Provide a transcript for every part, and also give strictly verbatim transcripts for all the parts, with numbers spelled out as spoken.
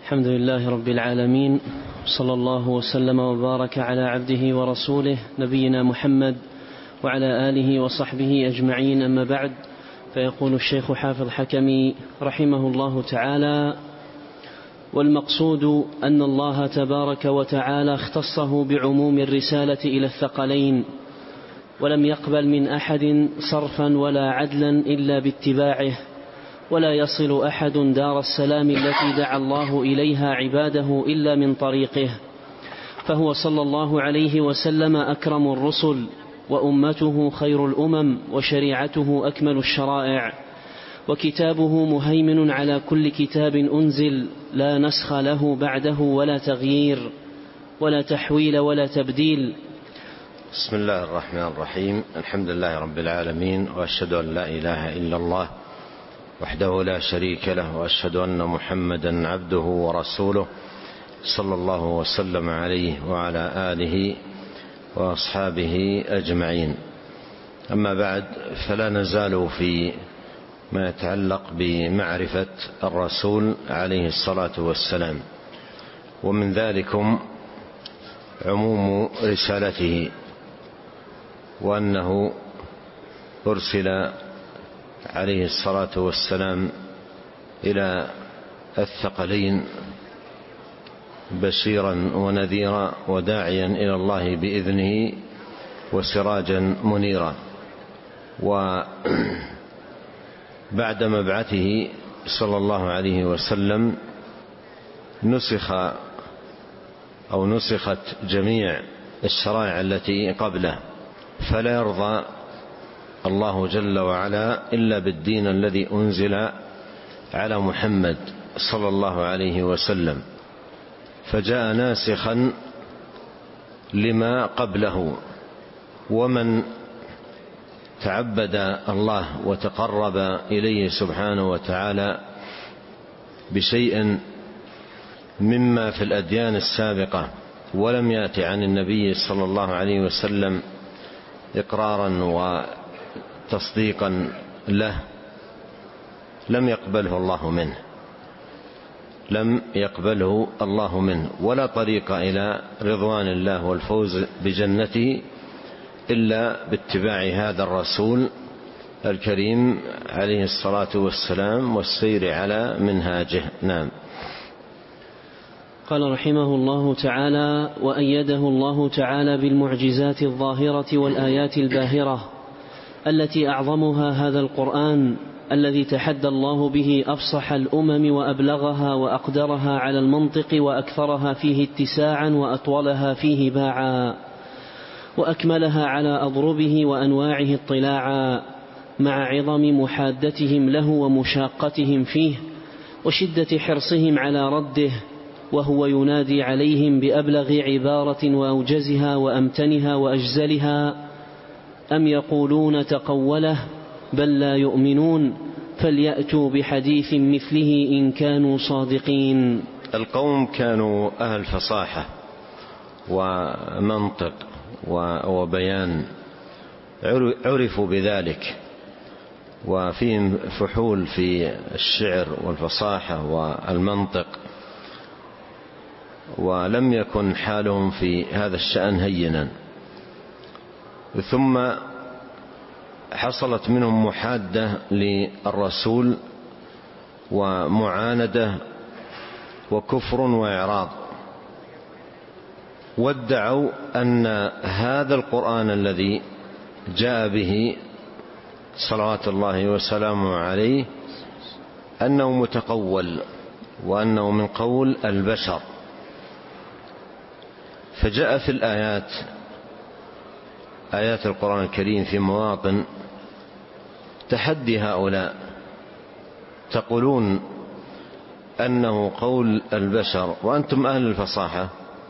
الحمد لله رب العالمين، صلى الله وسلم وبارك على عبده ورسوله نبينا محمد وعلى آله وصحبه أجمعين، أما بعد. فيقول الشيخ حافظ حكمي رحمه الله تعالى: والمقصود أن الله تبارك وتعالى اختصه بعموم الرسالة إلى الثقلين، ولم يقبل من أحد صرفا ولا عدلا إلا باتباعه، ولا يصل أحد دار السلام التي دعا الله إليها عباده إلا من طريقه، فهو صلى الله عليه وسلم أكرم الرسل، وأمته خير الأمم، وشريعته أكمل الشرائع، وكتابه مهيمن على كل كتاب أنزل، لا نسخ له بعده ولا تغيير ولا تحويل ولا تبديل. بسم الله الرحمن الرحيم. الحمد لله رب العالمين، وأشهد أن لا إله إلا الله وحده لا شريك له، وأشهد أن محمدا عبده ورسوله، صلى الله وسلم عليه وعلى آله وأصحابه أجمعين. أما بعد، فلا نزال في ما يتعلق بمعرفة الرسول عليه الصلاة والسلام، ومن ذلكم عموم رسالته، وأنه أرسل عليه الصلاة والسلام إلى الثقلين بشيرا ونذيرا وداعيا إلى الله بإذنه وسراجا منيرا. وبعد مبعثه صلى الله عليه وسلم نسخ أو نسخت جميع الشرائع التي قبله، فلا يرضى الله جل وعلا إلا بالدين الذي أنزل على محمد صلى الله عليه وسلم، فجاء ناسخا لما قبله. ومن تعبد الله وتقرب إليه سبحانه وتعالى بشيء مما في الأديان السابقة ولم يأتي عن النبي صلى الله عليه وسلم إقرارا وتصديقا له، لم يقبله الله منه لم يقبله الله منه ولا طريق إلى رضوان الله والفوز بجنته إلا باتباع هذا الرسول الكريم عليه الصلاة والسلام والسير على منهاجه. نعم. قال رحمه الله تعالى: وأيده الله تعالى بالمعجزات الظاهرة والآيات الباهرة التي أعظمها هذا القرآن الذي تحدى الله به أفصح الأمم وأبلغها وأقدرها على المنطق وأكثرها فيه اتساعا وأطولها فيه باعا، وأكملها على أضربه وأنواعه اطلاعا، مع عظم محادتهم له ومشاقتهم فيه وشدة حرصهم على رده، وهو ينادي عليهم بأبلغ عبارة وأوجزها وأمتنها وأجزلها: أم يقولون تقوله بل لا يؤمنون فليأتوا بحديث مثله إن كانوا صادقين. القوم كانوا أهل فصاحة ومنطق وبيان، عرفوا بذلك، وفيهم فحول في الشعر والفصاحة والمنطق، ولم يكن حالهم في هذا الشأن هينا. ثم حصلت منهم محادة للرسول ومعاندة وكفر وإعراض، وادعوا أن هذا القرآن الذي جاء به صلوات الله وسلامه عليه أنه متقول وأنه من قول البشر. فجاء في الآيات آيات القرآن الكريم في مواطن تحدي هؤلاء، تقولون أنه قول البشر وأنتم أهل الفصاحة،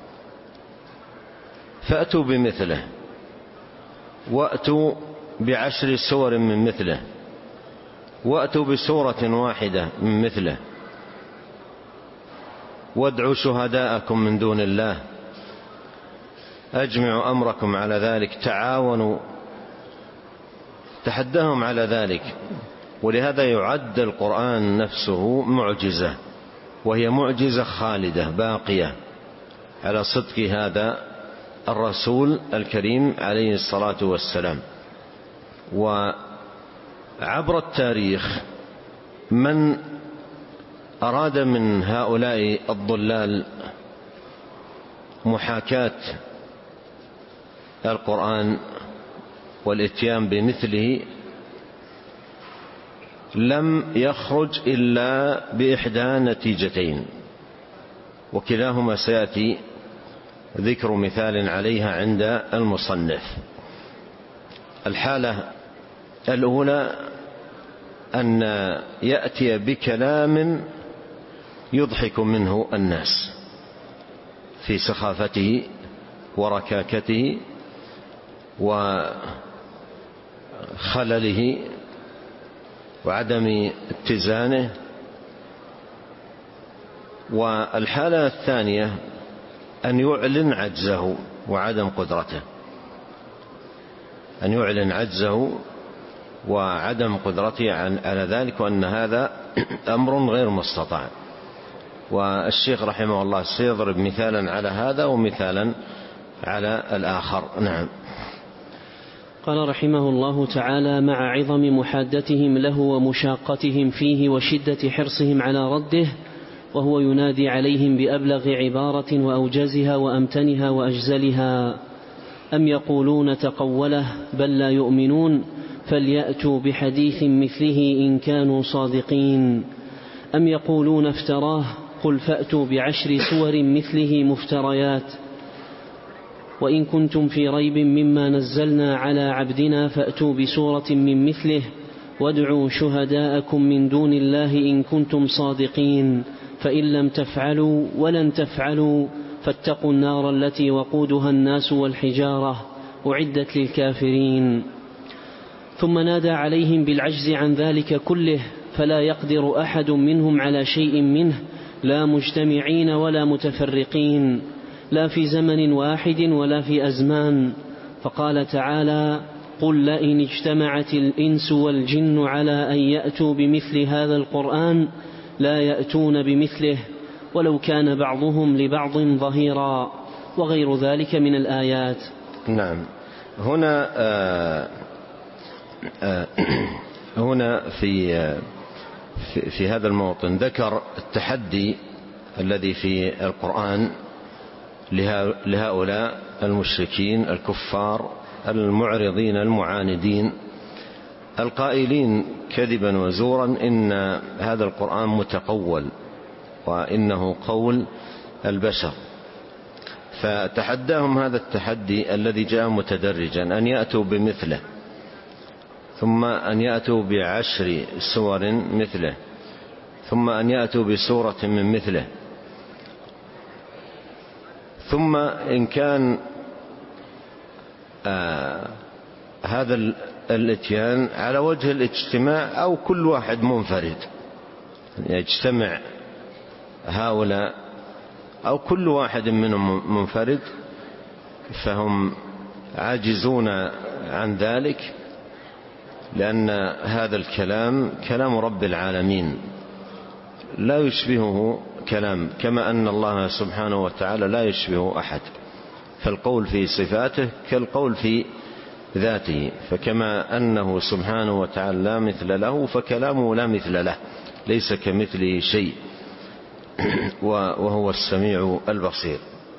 فأتوا بمثله، وأتوا بعشر سور من مثله، وأتوا بسورة واحدة من مثله، وادعوا شهداءكم من دون الله، أجمعوا أمركم على ذلك، تعاونوا، تحدهم على ذلك. ولهذا يعد القرآن نفسه معجزة وهي معجزة خالدة باقية على صدق هذا الرسول الكريم عليه الصلاة والسلام. وعبر التاريخ من أراد من هؤلاء الضلال محاكاة القرآن والإتيان بمثله لم يخرج إلا بإحدى نتيجتين، وكلاهما سيأتي ذكر مثال عليها عند المصنف. الحالة الأولى أن يأتي بكلام يضحك منه الناس في سخافته وركاكته وخلله وعدم اتزانه. والحالة الثانية أن يعلن عجزه وعدم قدرته، أن يعلن عجزه وعدم قدرته على ذلك، وأن هذا أمر غير مستطاع. والشيخ رحمه الله سيضرب مثالا على هذا ومثالا على الآخر. نعم. قال رحمه الله تعالى: مع عظم محادتهم له ومشاقتهم فيه وشدة حرصهم على رده، وهو ينادي عليهم بأبلغ عبارة وأوجزها وأمتنها وأجزلها: أم يقولون تقوله بل لا يؤمنون فليأتوا بحديث مثله إن كانوا صادقين، أم يقولون افتراه قل فأتوا بعشر سور مثله مفتريات، وإن كنتم في ريب مما نزلنا على عبدنا فأتوا بسورة من مثله وادعوا شهداءكم من دون الله إن كنتم صادقين، فإن لم تفعلوا ولن تفعلوا فاتقوا النار التي وقودها الناس والحجارة أعدت للكافرين. ثم نادى عليهم بالعجز عن ذلك كله، فلا يقدر أحد منهم على شيء منه، لا مجتمعين ولا متفرقين، لا في زمن واحد ولا في أزمان. فقال تعالى: قل لئن اجتمعت الإنس والجن على أن يأتوا بمثل هذا القرآن لا يأتون بمثله ولو كان بعضهم لبعض ظهيرا، وغير ذلك من الآيات. نعم. هنا آه آه هنا في آه في, في هذا الموطن ذكر التحدي الذي في القرآن لهؤلاء المشركين الكفار المعرضين المعاندين القائلين كذبا وزورا إن هذا القرآن متقول وإنه قول البشر. فتحداهم هذا التحدي الذي جاء متدرجا أن يأتوا بمثله، ثم أن يأتوا بعشر سور مثله، ثم أن يأتوا بسورة من مثله، ثم إن كان آه هذا الاتيان على وجه الاجتماع أو كل واحد منفرد، يجتمع هؤلاء أو كل واحد منهم منفرد، فهم عاجزون عن ذلك، لأن هذا الكلام كلام رب العالمين لا يشبهه كلام، كما أن الله سبحانه وتعالى لا يشبه أحد، فالقول في صفاته كالقول في ذاته، فكما أنه سبحانه وتعالى لا مثل له فكلامه لا مثل له، ليس كمثله شيء وهو السميع البصير.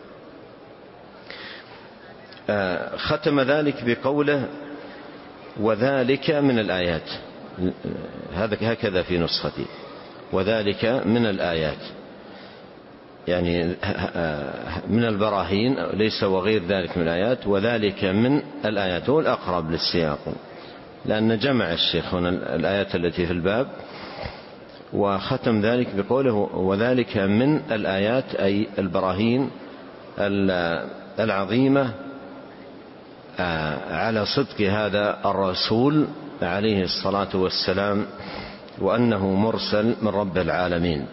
ختم ذلك بقوله: وذلك من الآيات، هذا هكذا في نسختي، وذلك من الآيات، يعني من البراهين، ليس وغير ذلك من الآيات، وذلك من الآيات هو الأقرب للسياق، لأن جمع الشيخ هنا الآيات التي في الباب، وختم ذلك بقوله: وذلك من الآيات، أي البراهين العظيمة على صدق هذا الرسول عليه الصلاة والسلام، وأنه مرسل من رب العالمين.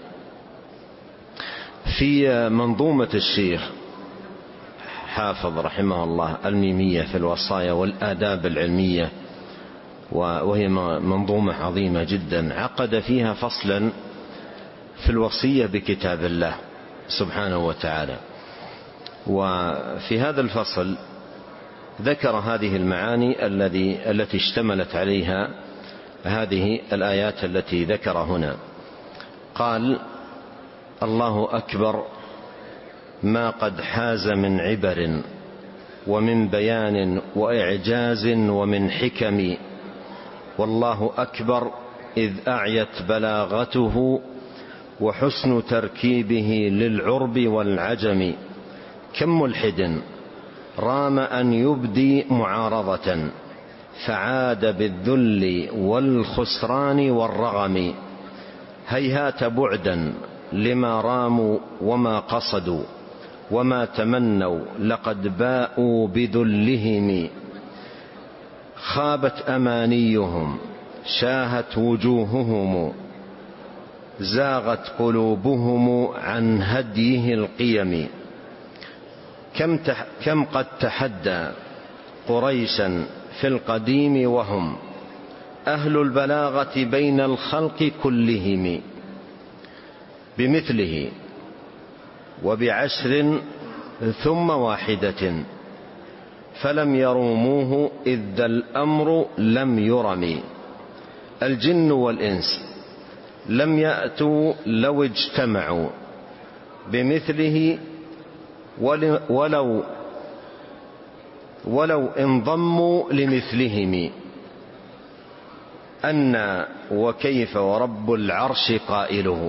في منظومة الشيخ حافظ رحمه الله الميمية في الوصايا والآداب العلمية، وهي منظومة عظيمة جدا، عقد فيها فصلا في الوصية بكتاب الله سبحانه وتعالى. وفي هذا الفصل ذكر هذه المعاني الذي التي اشتملت عليها هذه الآيات التي ذكر هنا. قال: الله أكبر ما قد حاز من عبر ومن بيان وإعجاز ومن حكم، والله أكبر إذ أعيت بلاغته وحسن تركيبه للعرب والعجم. كم ملحد رام أن يبدي معارضة فعاد بالذل والخسران والرغم، هيهات بعدا لما راموا وما قصدوا وما تمنوا لقد باءوا بذلهم، خابت أمانيهم شاهت وجوههم زاغت قلوبهم عن هديه القيم. كم, تح كم قد تحدى قريشا في القديم وهم أهل البلاغة بين الخلق كلهم، بمثله وبعشر ثم واحدة فلم يروموه إذ ذا الأمر لم يرم. الجن والإنس لم يأتوا لو اجتمعوا بمثله ولو ولو انضموا لمثلهم، أن وكيف ورب العرش قائله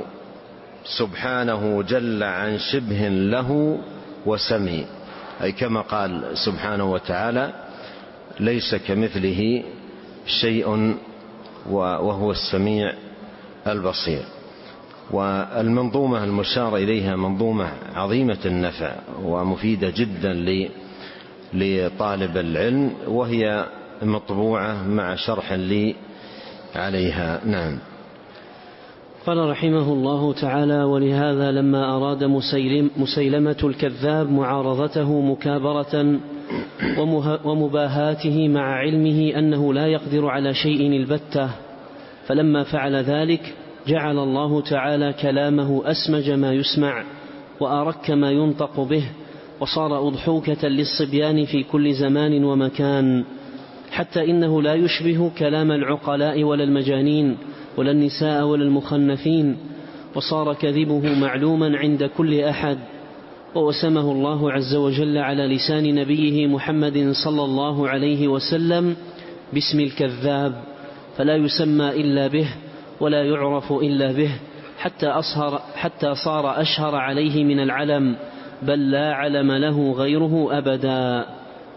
سبحانه جل عن شبه له وسمي، أي كما قال سبحانه وتعالى: ليس كمثله شيء وهو السميع البصير. والمنظومة المشار إليها منظومة عظيمة النفع ومفيدة جدا لطالب العلم، وهي مطبوعة مع شرح لي عليها. نعم. قال رحمه الله تعالى: ولهذا لما أراد مسيلم مسيلمة الكذاب معارضته مكابرة ومباهاته مع علمه أنه لا يقدر على شيء البتة، فلما فعل ذلك جعل الله تعالى كلامه أسمج ما يسمع وأرك ما ينطق به، وصار أضحوكة للصبيان في كل زمان ومكان، حتى إنه لا يشبه كلام العقلاء ولا المجانين ولا النساء ولا المخنثين، وصار كذبه معلوما عند كل أحد. ووسمه الله عز وجل على لسان نبيه محمد صلى الله عليه وسلم باسم الكذاب، فلا يسمى إلا به ولا يعرف إلا به، حتى, أصهر حتى صار أشهر عليه من العلم، بل لا علم له غيره أبدا.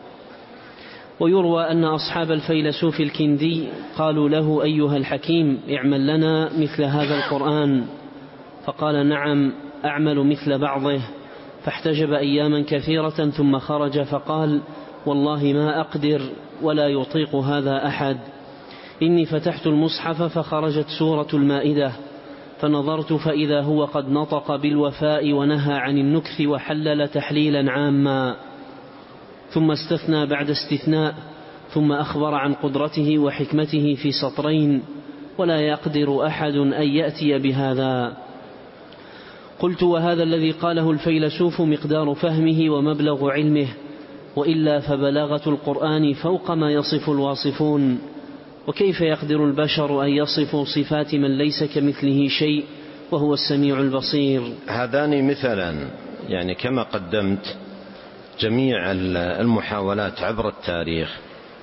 ويروى أن أصحاب الفيلسوف الكندي قالوا له: أيها الحكيم، اعمل لنا مثل هذا القرآن. فقال: نعم، أعمل مثل بعضه. فاحتجب أياما كثيرة ثم خرج فقال: والله ما أقدر ولا يطيق هذا أحد. إني فتحت المصحف فخرجت سورة المائدة، فنظرت فإذا هو قد نطق بالوفاء ونهى عن النكث وحلل تحليلا عاما، ثم استثنى بعد استثناء، ثم أخبر عن قدرته وحكمته في سطرين، ولا يقدر أحد أن يأتي بهذا. قلت: وهذا الذي قاله الفيلسوف مقدار فهمه ومبلغ علمه، وإلا فبلاغة القرآن فوق ما يصف الواصفون، وكيف يقدر البشر أن يصفوا صفات من ليس كمثله شيء وهو السميع البصير. هذان مثلا، يعني كما قدمت جميع المحاولات عبر التاريخ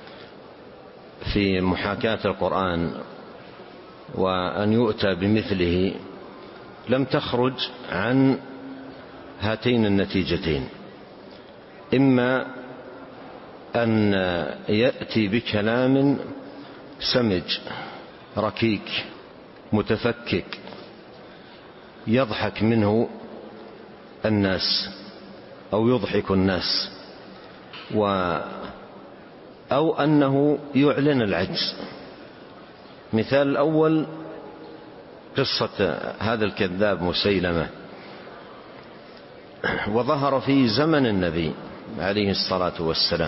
في محاكاة القرآن وأن يؤتى بمثله لم تخرج عن هاتين النتيجتين: إما أن يأتي بكلام سمج ركيك متفكك يضحك منه الناس أو يضحك الناس، و أو أنه يعلن العجز. مثال الأول قصة هذا الكذاب مسيلمة، وظهر في زمن النبي عليه الصلاة والسلام.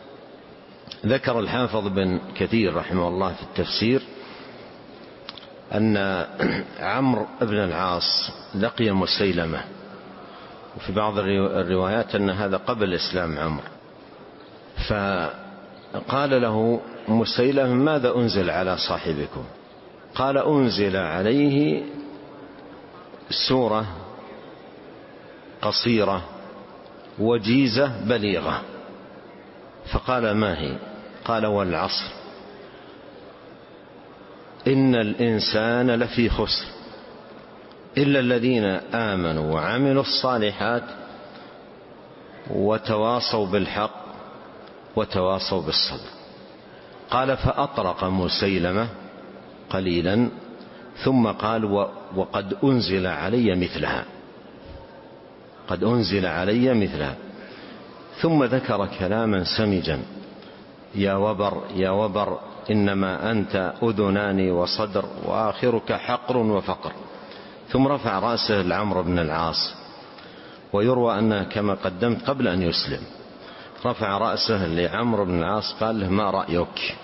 ذكر الحافظ بن كثير رحمه الله في التفسير أن عمرو بن العاص لقي مسيلمة، وفي بعض الروايات أن هذا قبل إسلام عمرو، فقال له مسيلمة: ماذا أنزل على صاحبكم؟ قال: أنزل عليه سورة قصيرة وجيزة بليغة. فقال: ما هي؟ قال: والعصر إن الإنسان لفي خسر إلا الذين آمنوا وعملوا الصالحات وتواصوا بالحق وتواصوا بالصبر. قال: فأطرق مسيلمة قليلا ثم قال: وقد أنزل علي مثلها، قد أنزل علي مثلها. ثم ذكر كلاما سمجا: يا وبر يا وبر إنما أنت أذنان وصدر وآخرك حقر وفقر. ثم رفع رأسه لعمرو بن العاص، ويروى أنه كما قدمت قبل أن يسلم رفع رأسه لعمرو بن العاص قال له: ما رأيك؟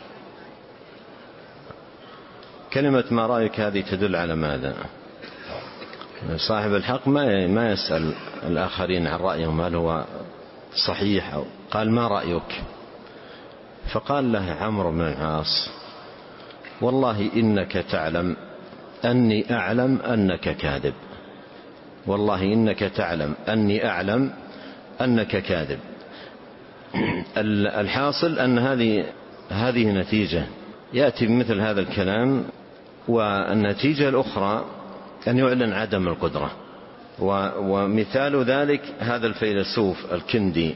كلمة ما رأيك هذه تدل على ماذا؟ صاحب الحق ما يسأل الآخرين عن رأيهم هل هو صحيح أو قال: ما رأيك؟ فقال له عمرو بن العاص: والله إنك تعلم أني أعلم أنك كاذب، والله إنك تعلم أني أعلم أنك كاذب. الحاصل أن هذه هذه نتيجة يأتي بمثل هذا الكلام، والنتيجة الأخرى أن يعلن عدم القدرة. ومثال ذلك هذا الفيلسوف الكندي،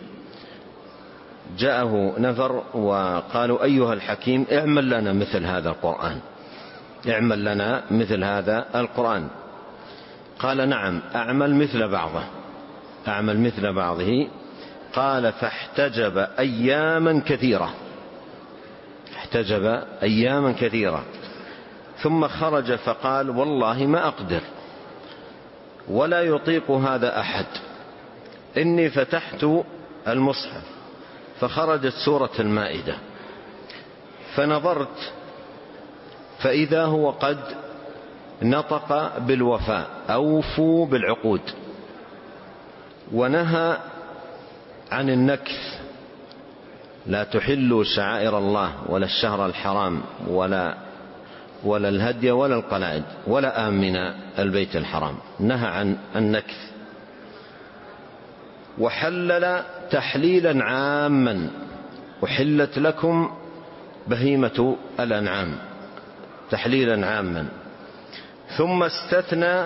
جاءه نفر وقالوا: أيها الحكيم اعمل لنا مثل هذا القرآن، اعمل لنا مثل هذا القرآن. قال: نعم أعمل مثل بعضه، أعمل مثل بعضه. قال: فاحتجب أياما كثيرة، احتجب أياما كثيرة، ثم خرج فقال: والله ما أقدر ولا يطيق هذا أحد، إني فتحت المصحف فخرجت سورة المائدة، فنظرت فإذا هو قد نطق بالوفاء، أوفوا بالعقود، ونهى عن النكث، لا تحلوا شعائر الله ولا الشهر الحرام ولا ولا الهدي ولا القلائد ولا آمن البيت الحرام، نهى عن النكث. وحلل تحليلا عاما: وحلت لكم بهيمة الأنعام، تحليلا عاما. ثم استثنى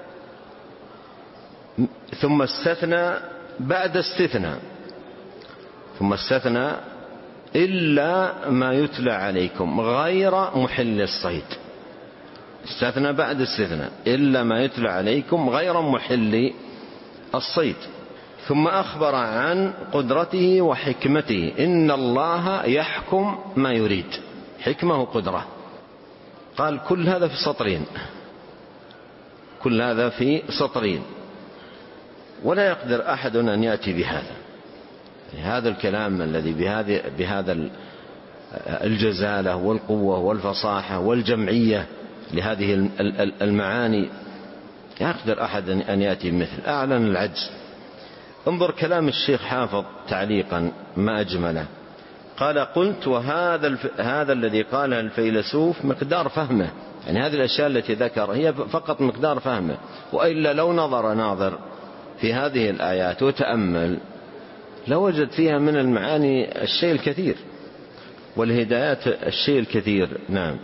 ثم استثنى بعد استثناء ثم استثنى إلا ما يتلى عليكم غير محل الصيد. استثنى بعد استثناء إلا ما يتلى عليكم غير محل الصيد. ثم أخبر عن قدرته وحكمته: إن الله يحكم ما يريد، حكمة وقدرة. قال: كل هذا في سطرين، كل هذا في سطرين، ولا يقدر أحد أن يأتي بهذا هذا الكلام الذي بهذه بهذا الجزالة والقوة والفصاحة والجمعية لهذه المعاني. يقدر أحد أن يأتي بمثل، أعلن العجز. انظر كلام الشيخ حافظ تعليقا ما أجمله. قال: قلت: وهذا هذا الذي قاله الفيلسوف مقدار فهمه، يعني هذه الأشياء التي ذكر هي فقط مقدار فهمه، وإلا لو نظر ناظر في هذه الآيات وتأمل لوجد فيها من المعاني الشيء الكثير والهدايات الشيء الكثير. نعم.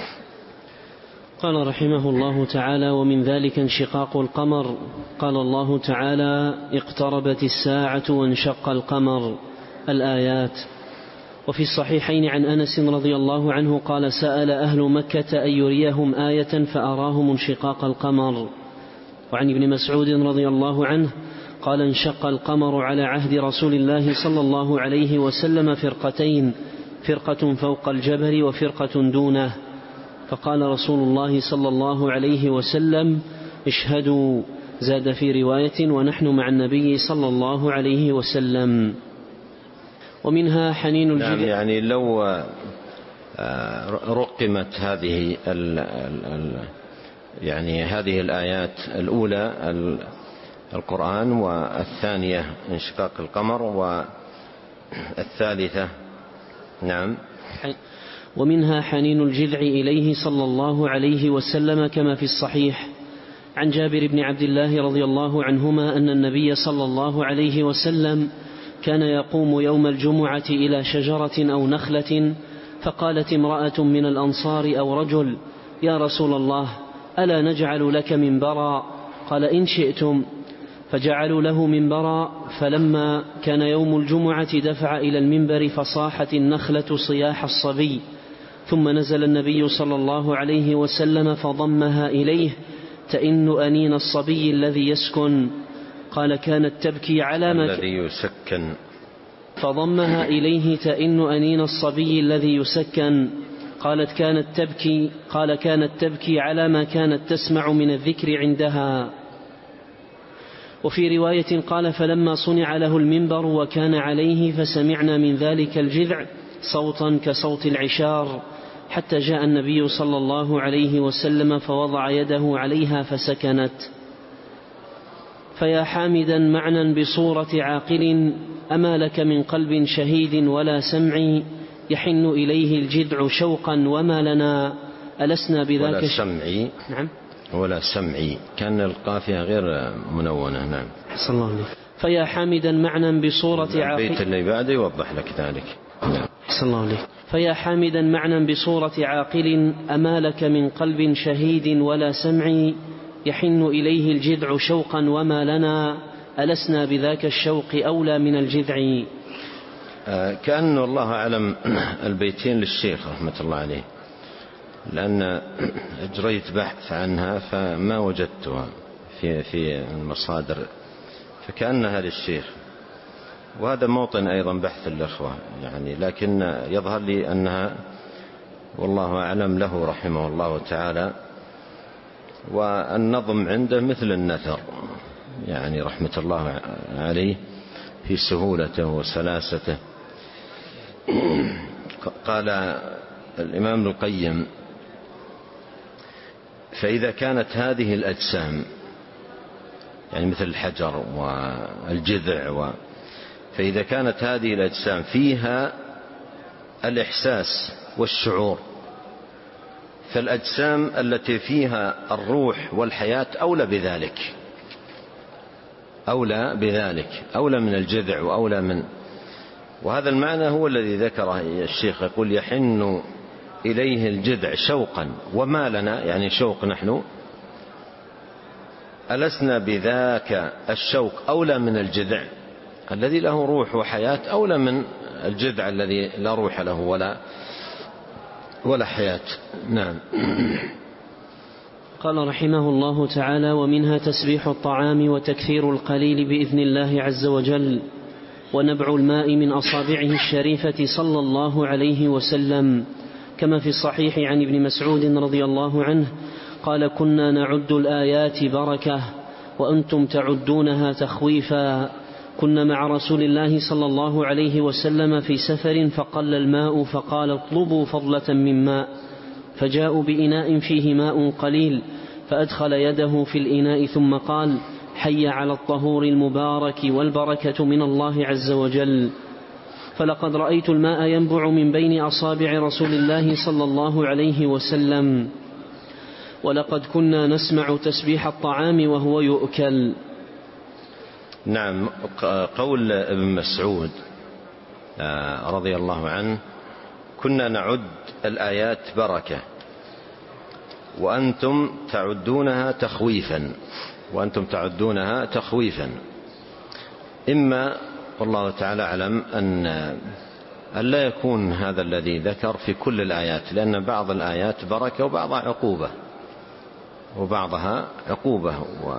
قال رحمه الله تعالى: ومن ذلك انشقاق القمر. قال الله تعالى: اقتربت الساعة وانشق القمر، الآيات. وفي الصحيحين عن أنس رضي الله عنه قال: سأل أهل مكة أن يريهم آية فأراهم انشقاق القمر. وعن ابن مسعود رضي الله عنه قال: انشق القمر على عهد رسول الله صلى الله عليه وسلم فرقتين، فرقة فوق الجبل وفرقة دونه، فقال رسول الله صلى الله عليه وسلم: اشهدوا. زاد في رواية: ونحن مع النبي صلى الله عليه وسلم. ومنها حنين الجبال. نعم، يعني لو رقمت هذه ال ال يعني هذه الآيات الأولى القرآن، والثانية انشقاق القمر، والثالثة نعم. ومنها حنين الجذع إليه صلى الله عليه وسلم كما في الصحيح عن جابر بن عبد الله رضي الله عنهما أن النبي صلى الله عليه وسلم كان يقوم يوم الجمعة إلى شجرة أو نخلة، فقالت امرأة من الأنصار أو رجل: يا رسول الله، ألا نجعل لك منبرا؟ قال: إن شئتم. فجعلوا له منبرا، فلما كان يوم الجمعة دفع إلى المنبر فصاحت النخلة صياح الصبي، ثم نزل النبي صلى الله عليه وسلم فضمها إليه تئن أنين الصبي الذي يسكن. قال: كانت تبكي على ما الذي يسكن فضمها إليه تئن أنين الصبي الذي يسكن. قالت: كانت تبكي قال: كانت تبكي على ما كانت تسمع من الذكر عندها. وفي رواية قال: فلما صنع له المنبر وكان عليه فسمعنا من ذلك الجذع صوتا كصوت العشار، حتى جاء النبي صلى الله عليه وسلم فوضع يده عليها فسكنت. فيا حامدا معنى بصورة عاقل، أما لك من قلب شهيد ولا سمع، يحن إليه الجذع شوقا وما لنا ألسنا بذاك ولا سمعي. نعم ولا سمعي، كان القافية غير منونة. نعم. صلى الله عليه. فيا حامدا معنى بصورة عاقل، البيت اللي بعده يوضح لك ذلك. نعم. صلى الله عليه. فيا حامدا معنى بصورة عاقل، أما لك من قلب شهيد ولا سمع، يحن إليه الجذع شوقا وما لنا ألسنا بذاك الشوق أولى من الجذع. آه كأنه الله أعلم البيتين للشيخ رحمة الله عليه، لأن أجريت بحث عنها فما وجدتها في في المصادر، فكأنها للشيخ، وهذا موطن أيضا بحث الأخوة يعني، لكن يظهر لي أنها والله أعلم له رحمه الله تعالى. والنظم عنده مثل النثر يعني رحمة الله عليه في سهولته وسلاسته. قال الإمام ابن القيم: فإذا كانت هذه الأجسام يعني مثل الحجر والجذع و فإذا كانت هذه الأجسام فيها الإحساس والشعور، فالأجسام التي فيها الروح والحياة أولى بذلك، أولى بذلك أولى من الجذع وأولى من، وهذا المعنى هو الذي ذكره الشيخ، يقول: يحن إليه الجذع شوقا وما لنا، يعني شوق نحن، ألسنا بذاك الشوق أولى من الجذع الذي له روح وحياة، أولى من الجذع الذي لا روح له ولا ولا حياة. نعم. قال رحمه الله تعالى: ومنها تسبيح الطعام وتكثير القليل بإذن الله عز وجل، ونبع الماء من أصابعه الشريفة صلى الله عليه وسلم، كما في الصحيح عن ابن مسعود رضي الله عنه قال: كنا نعد الآيات بركة وأنتم تعدونها تخويفا. كنا مع رسول الله صلى الله عليه وسلم في سفر فقل الماء، فقال: اطلبوا فضلة من ماء، فجاءوا بإناء فيه ماء قليل، فأدخل يده في الإناء ثم قال: حي على الطهور المبارك والبركة من الله عز وجل. فلقد رأيت الماء ينبع من بين أصابع رسول الله صلى الله عليه وسلم، ولقد كنا نسمع تسبيح الطعام وهو يؤكل. نعم. قول ابن مسعود رضي الله عنه: كنا نعد الآيات بركة وأنتم تعدونها تخويفا، وأنتم تعدونها تخويفا. إما والله تعالى أعلم أن أن لا يكون هذا الذي ذكر في كل الآيات، لأن بعض الآيات بركة وبعضها عقوبة وبعضها عقوبة و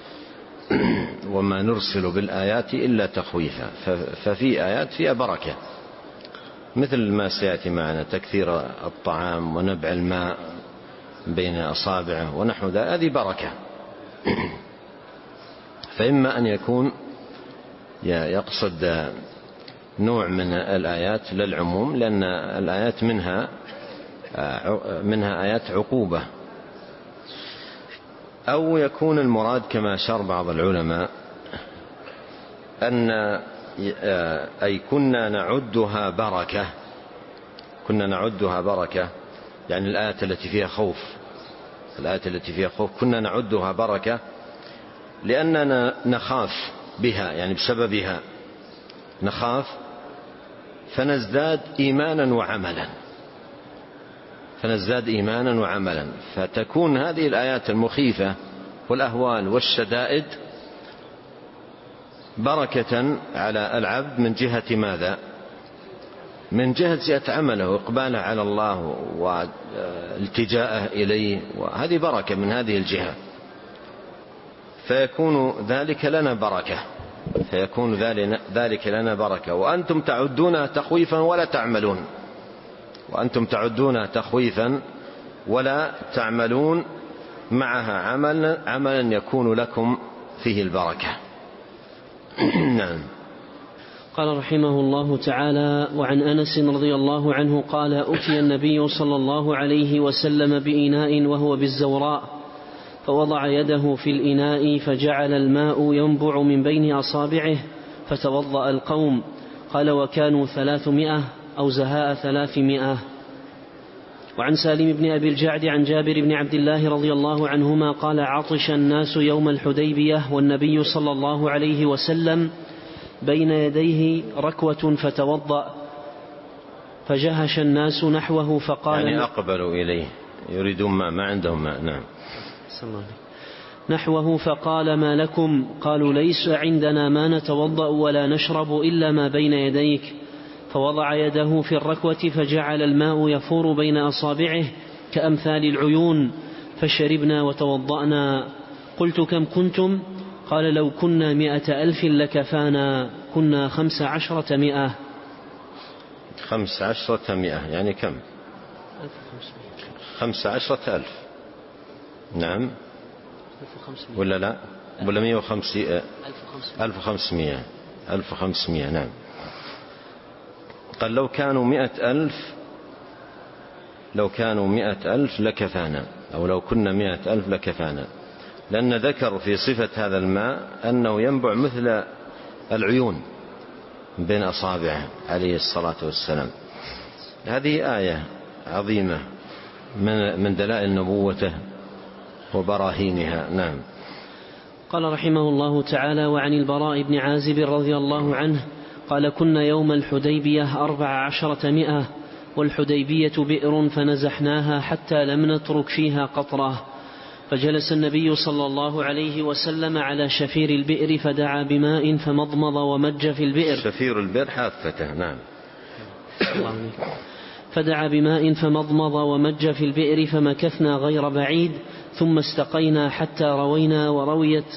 وما نرسل بالآيات إلا تخويفا، ففي آيات فيها بركة مثل ما سيأتي معنا تكثير الطعام ونبع الماء بين أصابعه ونحو ذلك، هذه بركة. فإما أن يكون يقصد نوع من الآيات للعموم، لأن الآيات منها منها آيات عقوبة، أو يكون المراد كما أشار بعض العلماء أن أي كنا نعدها بركة، كنا نعدها بركة يعني الآيات التي فيها خوف، الآيات التي فيها خوف كنا نعدها بركة لأننا نخاف بها، يعني بسببها نخاف فنزداد إيمانا وعملا، فنزداد إيمانا وعملا، فتكون هذه الآيات المخيفة والأهوال والشدائد بركة على العبد من جهة ماذا؟ من جهة زيادة عمله وإقباله على الله والتجاءه إليه، وهذه بركة من هذه الجهة، فيكون ذلك لنا بركة، فيكون ذلك لنا بركة. وأنتم تعدون تخويفا ولا تعملون، وأنتم تعدون تخويفا ولا تعملون معها عملا عملا يكون لكم فيه البركة. نعم. قال رحمه الله تعالى: وعن أنس رضي الله عنه قال: أتي النبي صلى الله عليه وسلم بإناء وهو بالزوراء، فوضع يده في الإناء فجعل الماء ينبع من بين أصابعه فتوضأ القوم. قال: وكانوا ثلاثمائة أو زهاء ثلاثمائة. وعن سالم بن أبي الجعد عن جابر بن عبد الله رضي الله عنهما قال: عطش الناس يوم الحديبية والنبي صلى الله عليه وسلم بين يديه ركوة فتوضأ، فجهش الناس نحوه فقال، يعني أقبلوا إليه يريدون ما, ما عندهم ماء. نعم. نحوه فقال: ما لكم؟ قالوا: ليس عندنا ما نتوضأ ولا نشرب إلا ما بين يديك. فوضع يده في الركوة فجعل الماء يفور بين أصابعه كأمثال العيون، فشربنا وتوضأنا. قلت: كم كنتم؟ قال: لو كنا مئة ألف لكفانا، كنا خمس عشرة مئة. خمس عشرة مئة يعني كم؟ خمس عشرة ألف. نعم ولا لا؟ ولا مئة وخمسين؟ ألف وخمسمائة. ألف وخمسمائة. نعم. قال: لو كانوا مئة ألف، لو كانوا مئة ألف لكفانا، أو لو كنا مئة ألف لكفانا، لأن ذكر في صفة هذا الماء أنه ينبع مثل العيون بين أصابعه عليه الصلاة والسلام. هذه آية عظيمة من دلائل نبوته وبراهينها. نعم. قال رحمه الله تعالى: وعن البراء بن عازب رضي الله عنه قال: كنا يوم الحديبية أربع عشرة مئة، والحديبية بئر فنزحناها حتى لم نترك فيها قطرة. فجلس النبي صلى الله عليه وسلم على شفير البئر فدعا بماء فمضمض ومج في البئر. شفير البئر حافته. نعم. فدعا بماء فمضمض ومج في البئر، فمكثنا غير بعيد، ثم استقينا حتى روينا ورويت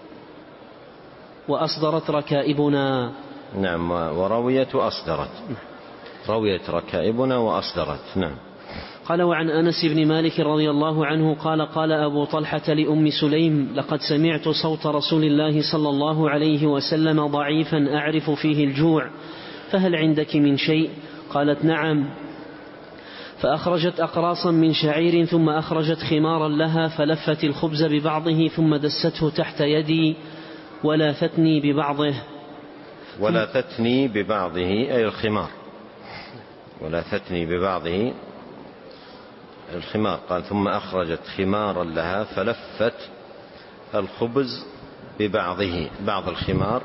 وأصدرت ركائبنا. نعم. ورويت وأصدرت، رويت ركائبنا وأصدرت. نعم. قال: وعن أنس بن مالك رضي الله عنه قال: قال أبو طلحة لأم سليم: لقد سمعت صوت رسول الله صلى الله عليه وسلم ضعيفا أعرف فيه الجوع، فهل عندك من شيء؟ قالت: نعم. فأخرجت أقراصا من شعير، ثم أخرجت خمارا لها فلفت الخبز ببعضه ثم دسته تحت يدي ولاثتني ببعضه. ولاثتني ببعضه أي الخمار، ولاثتني ببعضه الخمار. قال: ثم أخرجت خمارا لها فلفت الخبز ببعضه، بعض الخمار،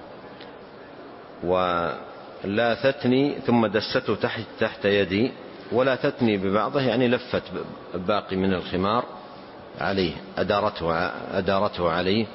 ولاثتني ثم دسته تحت, تحت يدي. ولاثتني ببعضه يعني لفت باقي من الخمار عليه، أدارته, أدارته عليه،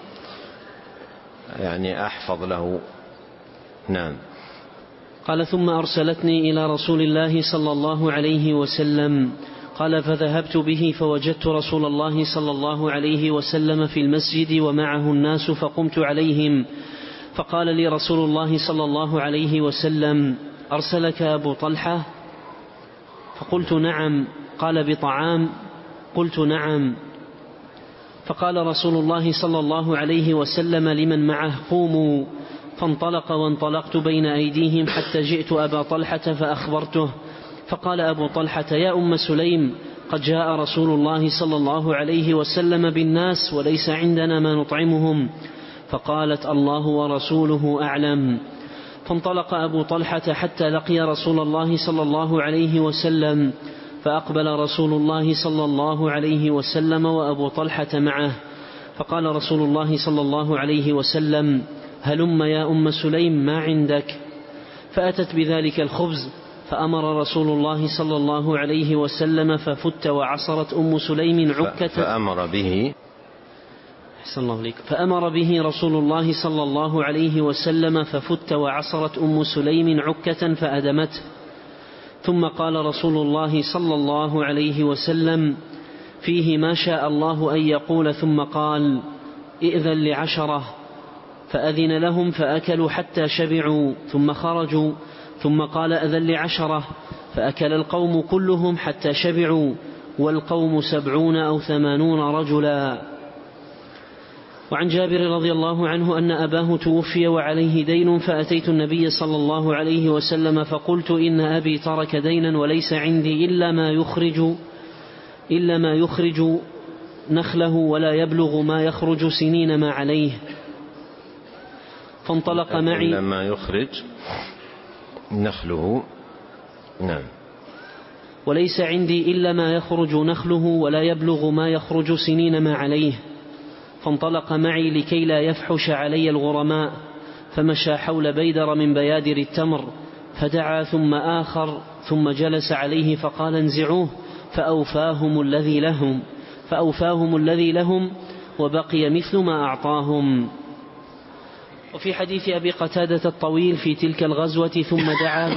يعني أحفظ له. نعم. قال: ثم أرسلتني إلى رسول الله صلى الله عليه وسلم. قال: فذهبت به فوجدت رسول الله صلى الله عليه وسلم في المسجد ومعه الناس، فقمت عليهم، فقال لي رسول الله صلى الله عليه وسلم: أرسلك أبو طلحة؟ فقلت: نعم. قال: بطعام؟ قلت: نعم. فقال رسول الله صلى الله عليه وسلم لمن معه: قوموا. فانطلق وانطلقت بين أيديهم حتى جئت أبا طلحة فأخبرته، فقال أبو طلحة: يا أم سليم، قد جاء رسول الله صلى الله عليه وسلم بالناس وليس عندنا ما نطعمهم. فقالت: الله ورسوله أعلم. فانطلق أبو طلحة حتى لقي رسول الله صلى الله عليه وسلم، فأقبل رسول الله صلى الله عليه وسلم وأبو طلحة معه، فقال رسول الله صلى الله عليه وسلم: هلم يا أم سليم ما عندك؟ فأتت بذلك الخبز، فأمر رسول الله صلى الله عليه وسلم ففت، وعصرت أم سليم عكة فأمر به أحسن الله عليك فأمر به رسول الله صلى الله عليه وسلم ففت، وعصرت أم سليم عكة فأدمته. ثم قال رسول الله صلى الله عليه وسلم: فيه ما شاء الله أن يقول. ثم قال: ائذن لعشرة. فأذن لهم فأكلوا حتى شبعوا ثم خرجوا. ثم قال: أذن لعشرة. فأكل القوم كلهم حتى شبعوا، والقوم سبعون أو ثمانون رجلا. وعن جابر رضي الله عنه أن أباه توفي وعليه دين، فأتيت النبي صلى الله عليه وسلم فقلت: إن أبي ترك دينا وليس عندي إلا ما يخرج إلا ما يخرج نخله ولا يبلغ ما يخرج سنين ما عليه. فانطلق معي إلا ما يخرج نخله نعم وليس عندي إلا ما يخرج نخله ولا يبلغ ما يخرج سنين ما عليه. فانطلق معي لكي لا يفحش علي الغرماء، فمشى حول بيدر من بيادر التمر، فدعا ثم آخر، ثم جلس عليه فقال: انزعوه. فأوفاهم الذي لهم فأوفاهم الذي لهم وبقي مثل ما أعطاهم. وفي حديث أبي قتادة الطويل في تلك الغزوة: ثم دعا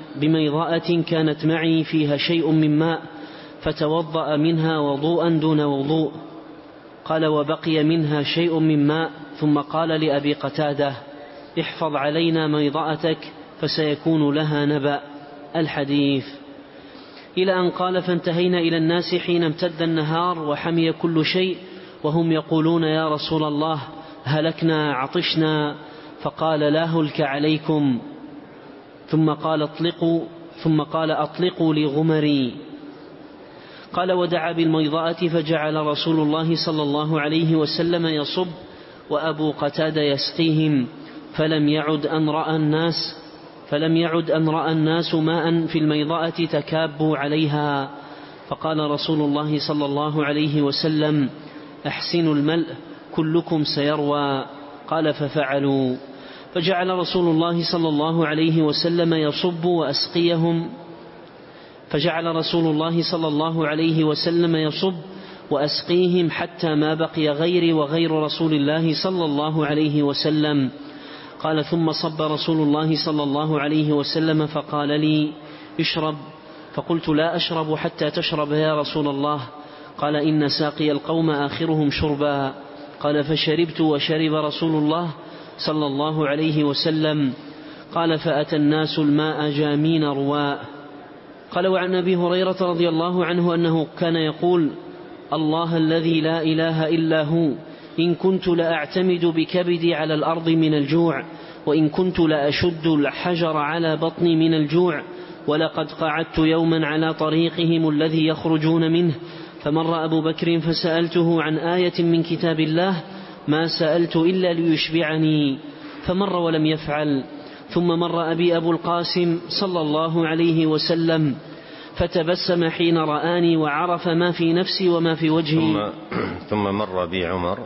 بميضأة كانت معي فيها شيء من ماء، فتوضأ منها وضوءا دون وضوء. قال: وبقي منها شيء من ماء. ثم قال لأبي قتادة: احفظ علينا ميضأتك فسيكون لها نبأ. الحديث. إلى أن قال: فانتهينا إلى الناس حين امتد النهار وحمي كل شيء، وهم يقولون: يا رسول الله، هلكنا عطشنا. فقال: لا هلك عليكم. ثم قال: اطلقوا ثم قال أطلقوا لغمري. قال: ودعا بالميضأة، فجعل رسول الله صلى الله عليه وسلم يصب، وأبو قتادة يسقيهم، فلم يعد أن رأى الناس فلم يعد أن رأى الناس ماء في الميضأة تكابوا عليها. فقال رسول الله صلى الله عليه وسلم: أحسنوا الملء، كلكم سيروى. قال: ففعلوا. فجعل رسول الله صلى الله عليه وسلم يصب وأسقيهم فجعل رسول الله صلى الله عليه وسلم يصب وأسقيهم حتى ما بقي غيري وغير رسول الله صلى الله عليه وسلم. قال: ثم صب رسول الله صلى الله عليه وسلم فقال لي: اشرب. فقلت: لا أشرب حتى تشرب يا رسول الله. قال: إن ساقي القوم آخرهم شربا. قال: فشربت وشرب رسول الله صلى الله عليه وسلم. قال: فأتى الناس الماء جامين رواء. قال: وعن أبي هريرة رضي الله عنه أنه كان يقول: الله الذي لا إله إلا هو، إن كنت لأعتمد بكبدي على الأرض من الجوع، وإن كنت لأشد الحجر على بطني من الجوع. ولقد قعدت يوما على طريقهم الذي يخرجون منه، فمر أبو بكر فسألته عن آية من كتاب الله، ما سألت إلا ليشبعني، فمر ولم يفعل. ثم مر أبي أبو القاسم صلى الله عليه وسلم، فتبسم حين رآني وعرف ما في نفسي وما في وجهي. ثم, ثم مر بي عمر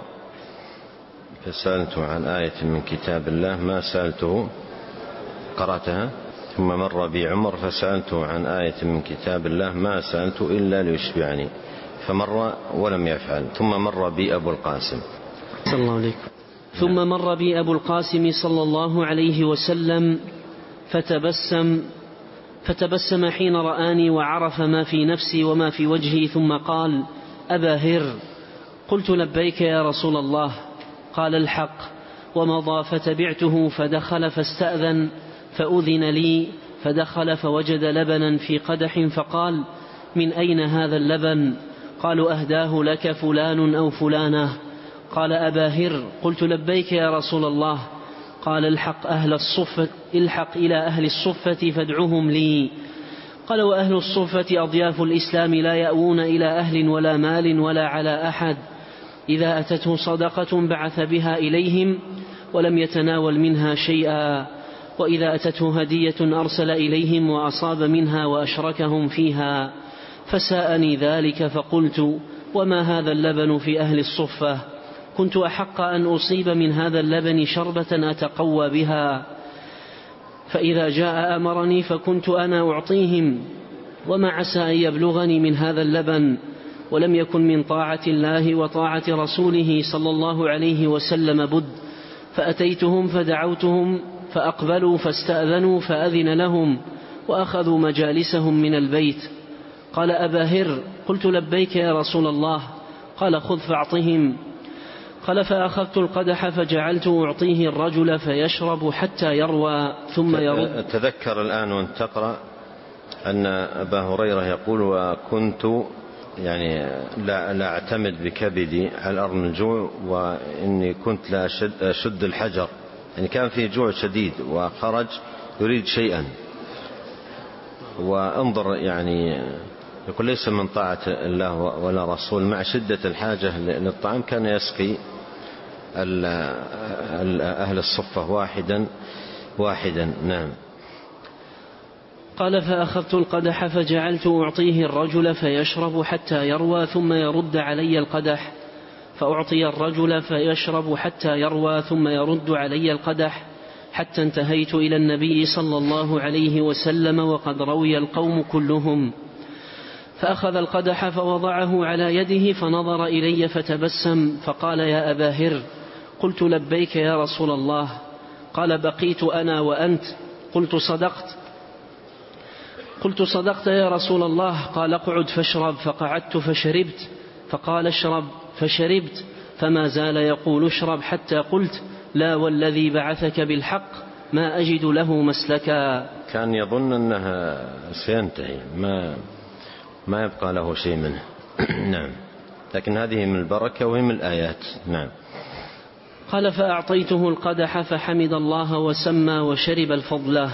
فسألته عن آية من كتاب الله، ما سألته قرأتها. ثم مر بي عمر فسألته عن آية من كتاب الله، ما سألته إلا ليشبعني، فمر ولم يفعل. ثم مر بي أبو القاسم صلى الله عليه ثم مر بي أبو القاسم صلى الله عليه وسلم فتبسم فتبسم حين رآني وعرف ما في نفسي وما في وجهي، ثم قال: أبا هر. قلت: لبيك يا رسول الله. قال: الحق. ومضى فتبعته، فدخل فاستأذن، فأذن لي، فدخل فوجد لبنا في قدح، فقال: من أين هذا اللبن؟ قالوا: أهداه لك فلان أو فلانة. قال: أبا هر. قلت: لبيك يا رسول الله. قال: الحق أهل الصفة الحق إلى أهل الصفة فادعهم لي. قال: وأهل الصفة أضياف الإسلام لا يأوون إلى أهل ولا مال ولا على أحد، إذا أتته صدقة بعث بها إليهم ولم يتناول منها شيئا، وإذا أتته هدية أرسل إليهم وأصاب منها وأشركهم فيها. فساءني ذلك فقلت: وما هذا اللبن في أهل الصفة؟ كنت أحق أن أصيب من هذا اللبن شربة أتقوى بها، فإذا جاء أمرني فكنت أنا أعطيهم، وما عسى أن يبلغني من هذا اللبن. ولم يكن من طاعة الله وطاعة رسوله صلى الله عليه وسلم بد، فأتيتهم فدعوتهم فأقبلوا فاستأذنوا فأذن لهم وأخذوا مجالسهم من البيت. قال: أبا هر. قلت: لبيك يا رسول الله. قال: خذ فأعطهم. قال: فأخذت القدح فجعلت أعطيه الرجل فيشرب حتى يروى ثم يرد. تذكر الآن وانت تقرأ أن أبا هريرة يقول: وكنت يعني لا, لا أعتمد بكبدي على أرض الجوع، وإني كنت لا أشد, أشد الحجر، يعني كان في جوع شديد وخرج يريد شيئا. وانظر يعني يقول: ليس من طاعة الله ولا رسول مع شدة الحاجة للطعام كان يسقي أهل الصفة واحدا واحدا. نعم. قال: فأخذت القدح فجعلت أعطيه الرجل فيشرب حتى يروى ثم يرد علي القدح، فأعطي الرجل فيشرب حتى يروى ثم يرد علي القدح، حتى انتهيت إلى النبي صلى الله عليه وسلم وقد روي القوم كلهم. فأخذ القدح فوضعه على يده فنظر إلي فتبسم فقال: يا أبا هر. قلت: لبيك يا رسول الله. قال: بقيت أنا وأنت. قلت: صدقت. قلت: صدقت يا رسول الله. قال: اقعد فاشرب. فقعدت فشربت. فقال: اشرب. فشربت. فما زال يقول: اشرب، حتى قلت: لا والذي بعثك بالحق ما أجد له مسلكا. كان يظن أنها سينتهي، ما ما يبقى له شيء منه. نعم. لكن هذه من البركة وهي من الآيات. نعم. قال: فأعطيته القدح فحمد الله وسمى وشرب الفضلة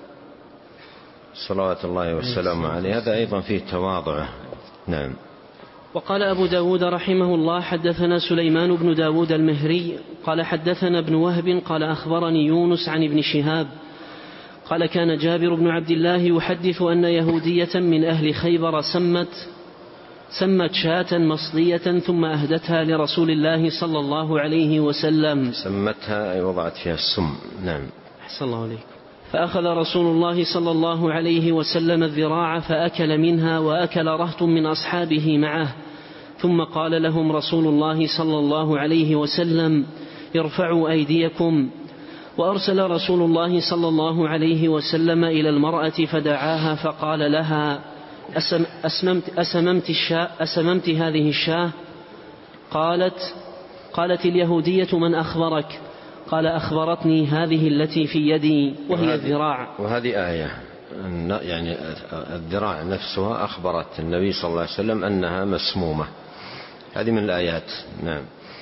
صلوات الله والسلام عليه. هذا أيضا فيه تواضعه. نعم. وقال أبو داود رحمه الله: حدثنا سليمان بن داود المهري قال حدثنا ابن وهب قال أخبرني يونس عن ابن شهاب قال: كان جابر بن عبد الله يحدث أن يهودية من أهل خيبر سمت سمت شاة مصلية ثم أهدتها لرسول الله صلى الله عليه وسلم. سمتها أي وضعت فيها السم. نعم. أحسن الله عليكم. فأخذ رسول الله صلى الله عليه وسلم الذراع فأكل منها، وأكل رهط من أصحابه معه، ثم قال لهم رسول الله صلى الله عليه وسلم: ارفعوا أيديكم. وأرسل رسول الله صلى الله عليه وسلم إلى المرأة فدعاها فقال لها: أسممت, أسممت, الشاة أسممت هذه الشاة؟ قالت قالت اليهودية: من أخبرك؟ قال: أخبرتني هذه التي في يدي وهي الذراع. وهذه آية، يعني الذراع نفسها أخبرت النبي صلى الله عليه وسلم أنها مسمومة. هذه من الآيات. نعم.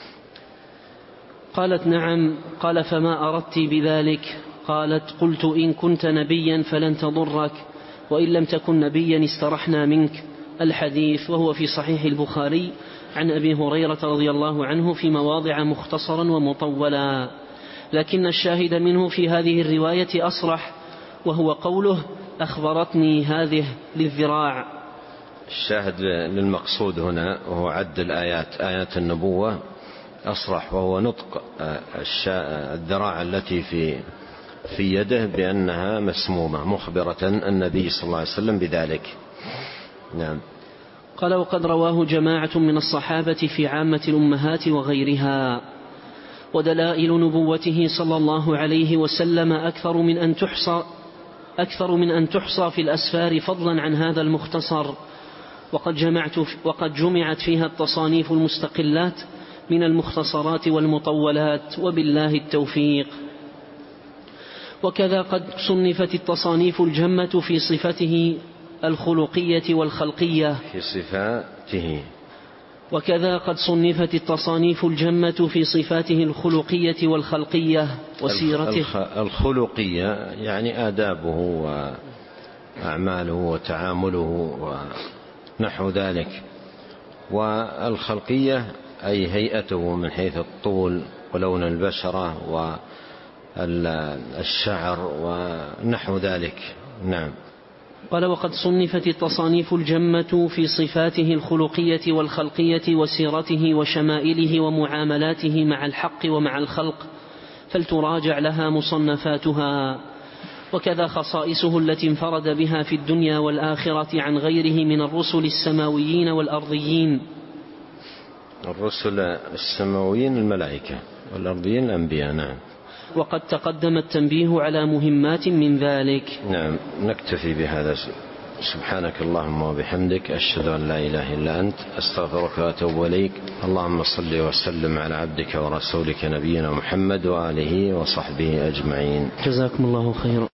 قالت: نعم. قال: فما أردت بذلك؟ قالت: قلت: إن كنت نبيا فلن تضرك، وإن لم تكن نبيا استرحنا منك. الحديث وهو في صحيح البخاري عن أبي هريرة رضي الله عنه في مواضع مختصرا ومطولا، لكن الشاهد منه في هذه الرواية أصرح، وهو قوله: أخبرتني هذه للذراع. الشاهد للمقصود هنا وهو عد الآيات، آيات النبوة أصرح، وهو نطق الذراع التي في في يده بأنها مسمومة، مخبرة النبي صلى الله عليه وسلم بذلك. نعم. قال: وقد رواه جماعة من الصحابة في عامة الأمهات وغيرها. ودلائل نبوته صلى الله عليه وسلم أكثر من أن تحصى أكثر من أن تحصى في الأسفار، فضلا عن هذا المختصر. وقد جمعت وقد جمعت فيها التصانيف المستقلات من المختصرات والمطولات، وبالله التوفيق. وكذا قد صنفت التصانيف الجمة في صفته الخلقية والخلقية في صفاته وكذا قد صنفت التصانيف الجمة في صفاته الخلقية والخلقية وسيرته. الخلقية يعني آدابه أعماله وتعامله ونحو ذلك. والخلقية أي هيئته من حيث الطول ولون البشرة والشعر ونحو ذلك. نعم. قال: وقد صنفت التصانيف الجمة في صفاته الخلقية والخلقية وسيرته وشمائله ومعاملاته مع الحق ومع الخلق، فلتراجع لها مصنفاتها. وكذا خصائصه التي انفرد بها في الدنيا والآخرة عن غيره من الرسل السماويين والأرضيين. الرسل السماويين الملائكة والأرضيين الأنبياء. نعم. وقد تقدم التنبيه على مهمات من ذلك. نعم. نكتفي بهذا. سبحانك اللهم وبحمدك، أشهد أن لا إله إلا أنت، أستغفرك وأتوب إليك. اللهم صل وسلم على عبدك ورسولك نبينا محمد وآله وصحبه أجمعين. جزاكم الله خيرا.